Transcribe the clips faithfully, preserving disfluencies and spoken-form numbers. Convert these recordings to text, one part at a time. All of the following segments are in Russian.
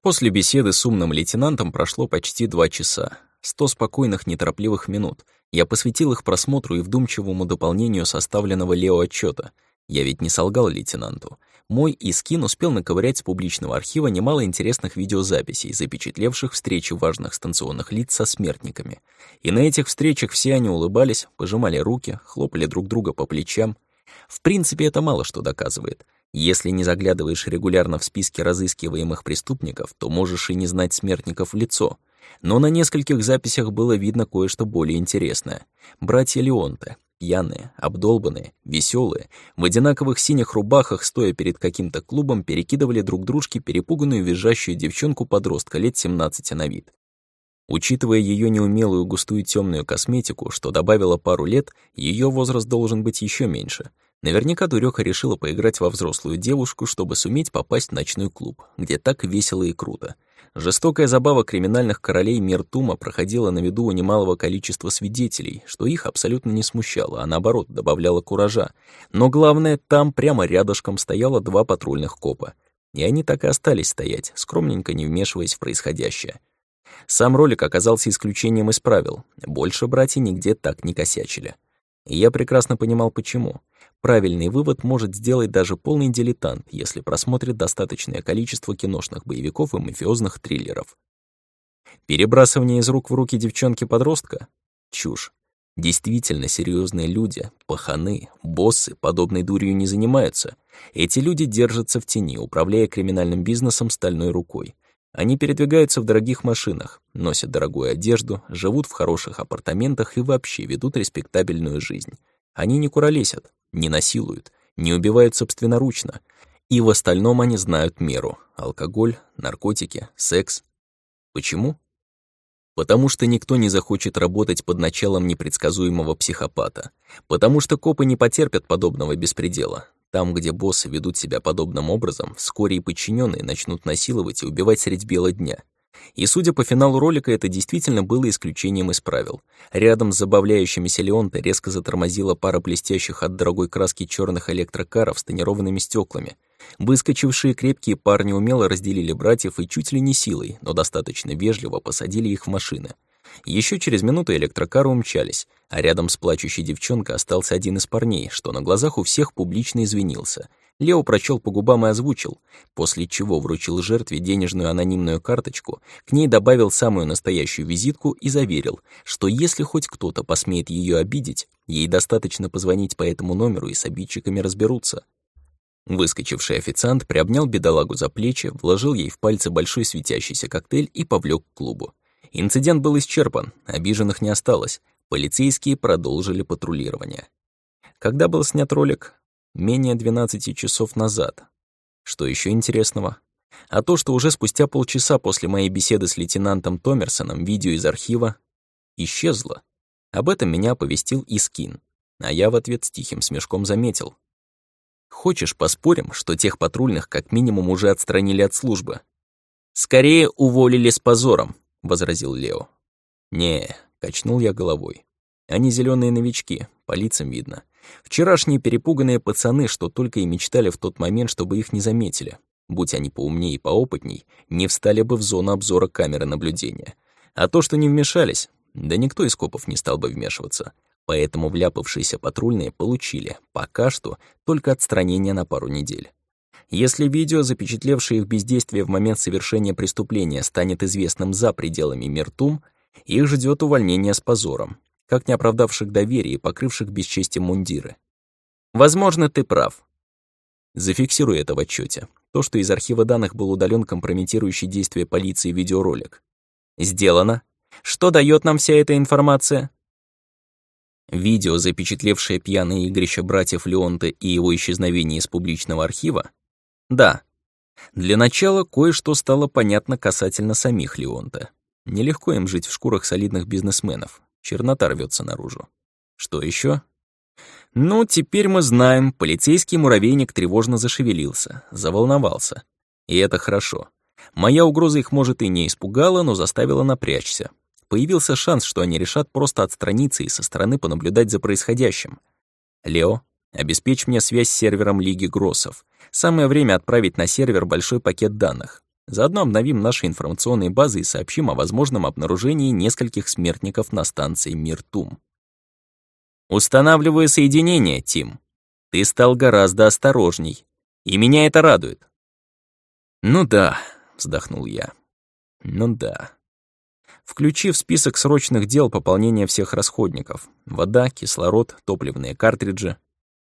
После беседы с умным лейтенантом прошло почти два часа. Сто спокойных, неторопливых минут. Я посвятил их просмотру и вдумчивому дополнению составленного Лео отчета. Я ведь не солгал лейтенанту. Мой Искин успел наковырять с публичного архива немало интересных видеозаписей, запечатлевших встречи важных станционных лиц со смертниками. И на этих встречах все они улыбались, пожимали руки, хлопали друг друга по плечам. В принципе, это мало что доказывает. Если не заглядываешь регулярно в списки разыскиваемых преступников, то можешь и не знать смертников в лицо. Но на нескольких записях было видно кое-что более интересное. Братья Леонте, пьяные, обдолбанные, веселые, в одинаковых синих рубахах, стоя перед каким-то клубом, перекидывали друг дружке перепуганную визжащую девчонку-подростка лет семнадцати на вид. Учитывая ее неумелую густую темную косметику, что добавило пару лет, ее возраст должен быть еще меньше. Наверняка дуреха решила поиграть во взрослую девушку, чтобы суметь попасть в ночной клуб, где так весело и круто. Жестокая забава криминальных королей Миртума проходила на виду у немалого количества свидетелей, что их абсолютно не смущало, а наоборот, добавляло куража. Но главное, там прямо рядышком стояло два патрульных копа. И они так и остались стоять, скромненько не вмешиваясь в происходящее. Сам ролик оказался исключением из правил. Больше братья нигде так не косячили. И я прекрасно понимал, почему. Правильный вывод может сделать даже полный дилетант, если просмотрит достаточное количество киношных боевиков и мафиозных триллеров. Перебрасывание из рук в руки девчонки-подростка? Чушь. Действительно серьезные люди, паханы, боссы подобной дурью не занимаются. Эти люди держатся в тени, управляя криминальным бизнесом стальной рукой. Они передвигаются в дорогих машинах, носят дорогую одежду, живут в хороших апартаментах и вообще ведут респектабельную жизнь. Они не куролесят, не насилуют, не убивают собственноручно. И в остальном они знают меру. Алкоголь, наркотики, секс. Почему? Потому что никто не захочет работать под началом непредсказуемого психопата. Потому что копы не потерпят подобного беспредела. Там, где боссы ведут себя подобным образом, вскоре и подчиненные начнут насиловать и убивать средь бела дня. И, судя по финалу ролика, это действительно было исключением из правил. Рядом с забавляющимися Леонте резко затормозила пара блестящих от дорогой краски черных электрокаров с тонированными стеклами. Выскочившие крепкие парни умело разделили братьев и чуть ли не силой, но достаточно вежливо посадили их в машины. Еще через минуту электрокары умчались, а рядом с плачущей девчонкой остался один из парней, что на глазах у всех публично извинился. Лео прочел по губам и озвучил, после чего вручил жертве денежную анонимную карточку, к ней добавил самую настоящую визитку и заверил, что если хоть кто-то посмеет ее обидеть, ей достаточно позвонить по этому номеру и с обидчиками разберутся. Выскочивший официант приобнял бедолагу за плечи, вложил ей в пальцы большой светящийся коктейль и повлек к клубу. Инцидент был исчерпан, обиженных не осталось, полицейские продолжили патрулирование. Когда был снят ролик? Менее двенадцати часов назад. Что еще интересного? А то, что уже спустя полчаса после моей беседы с лейтенантом Томерсоном видео из архива исчезло. Об этом меня оповестил Искин, а я в ответ с тихим смешком заметил. Хочешь, поспорим, что тех патрульных как минимум уже отстранили от службы? Скорее уволили с позором, — возразил Лео. «Не», — качнул я головой. «Они зеленые новички, по лицам видно. Вчерашние перепуганные пацаны, что только и мечтали в тот момент, чтобы их не заметили. Будь они поумнее и поопытней, не встали бы в зону обзора камеры наблюдения. А то, что не вмешались, да никто из копов не стал бы вмешиваться. Поэтому вляпавшиеся патрульные получили, пока что, только отстранение на пару недель. Если видео, запечатлевшее их бездействие в момент совершения преступления, станет известным за пределами Миртум, их ждет увольнение с позором, как не оправдавших доверие и покрывших бесчестием мундиры. Возможно, ты прав. Зафиксируй это в отчете. То, что из архива данных был удален компрометирующий действия полиции видеоролик. Сделано. Что дает нам вся эта информация? Видео, запечатлевшее пьяное игрище братьев Леонте и его исчезновение из публичного архива? Да. Для начала кое-что стало понятно касательно самих Леонте. Нелегко им жить в шкурах солидных бизнесменов. Чернота рвётся наружу. Что еще? Ну, теперь мы знаем, полицейский муравейник тревожно зашевелился, заволновался. И это хорошо. Моя угроза их, может, и не испугала, но заставила напрячься. Появился шанс, что они решат просто отстраниться и со стороны понаблюдать за происходящим. Лео, обеспечь мне связь с сервером Лиги Гроссов. Самое время отправить на сервер большой пакет данных. Заодно обновим наши информационные базы и сообщим о возможном обнаружении нескольких смертников на станции Миртум. Устанавливаю соединение, Тим. Ты стал гораздо осторожней. И меня это радует. Ну да, вздохнул я. Ну да. Включи в список срочных дел пополнение всех расходников. Вода, кислород, топливные картриджи.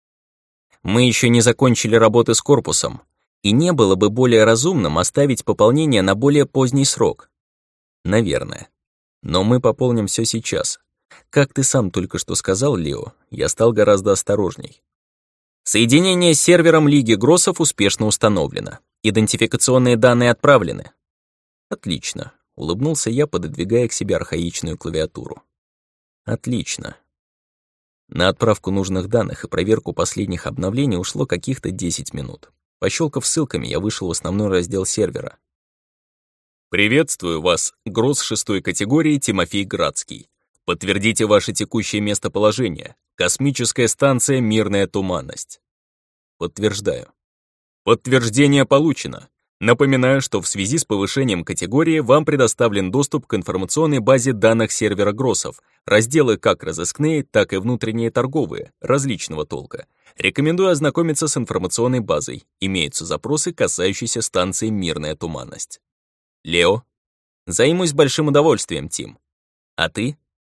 Мы еще не закончили работы с корпусом, и не было бы более разумным оставить пополнение на более поздний срок. Наверное. Но мы пополним все сейчас. Как ты сам только что сказал, Лео, я стал гораздо осторожней. Соединение с сервером Лиги Гроссов успешно установлено. Идентификационные данные отправлены. Отлично. Улыбнулся я, пододвигая к себе архаичную клавиатуру. Отлично. На отправку нужных данных и проверку последних обновлений ушло каких-то десять минут. Пощелкав ссылками, я вышел в основной раздел сервера. «Приветствую вас, Гросс шестой категории Тимофей Градский. Подтвердите ваше текущее местоположение. Космическая станция «Мирная туманность». Подтверждаю. Подтверждение получено. Напоминаю, что в связи с повышением категории вам предоставлен доступ к информационной базе данных сервера Гроссов, разделы как разыскные, так и внутренние торговые, различного толка. Рекомендую ознакомиться с информационной базой. Имеются запросы, касающиеся станции «Мирная туманность». Лео. Займусь большим удовольствием, Тим. А ты?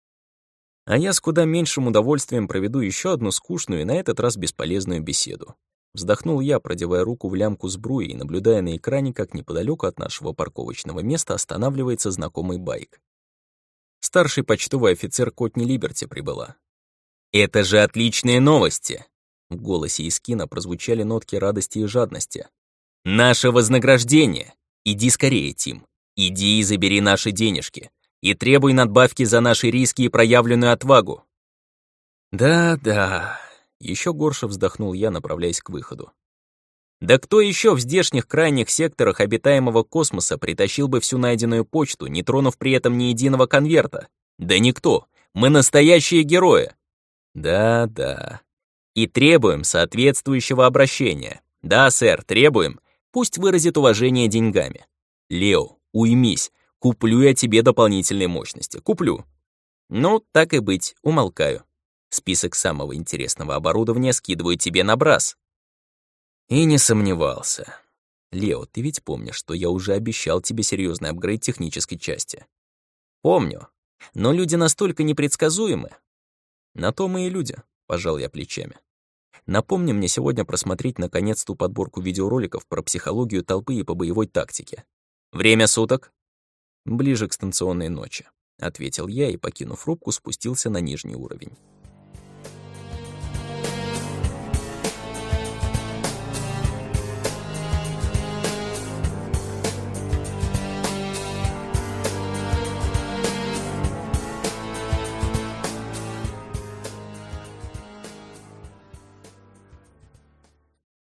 А я с куда меньшим удовольствием проведу еще одну скучную и на этот раз бесполезную беседу. Вздохнул я, продевая руку в лямку сбруи и наблюдая на экране, как неподалеку от нашего парковочного места останавливается знакомый байк. Старший почтовый офицер Котни Либерти прибыла. «Это же отличные новости!» В голосе Искина прозвучали нотки радости и жадности. «Наше вознаграждение! Иди скорее, Тим. Иди и забери наши денежки. И требуй надбавки за наши риски и проявленную отвагу». «Да-да», — еще горше вздохнул я, направляясь к выходу. «Да кто еще в здешних крайних секторах обитаемого космоса притащил бы всю найденную почту, не тронув при этом ни единого конверта? Да никто. Мы настоящие герои». «Да-да. И требуем соответствующего обращения. Да, сэр, требуем. Пусть выразит уважение деньгами. Лео, уймись. Куплю я тебе дополнительные мощности. Куплю». «Ну, так и быть, умолкаю. Список самого интересного оборудования скидываю тебе на Брас». И не сомневался. Лео, ты ведь помнишь, что я уже обещал тебе серьезный апгрейд технической части? Помню. Но люди настолько непредсказуемы. На то мы и люди, пожал я плечами. Напомни мне сегодня просмотреть наконец ту подборку видеороликов про психологию толпы и по боевой тактике. Время суток? Ближе к станционной ночи, ответил я и, покинув рубку, спустился на нижний уровень.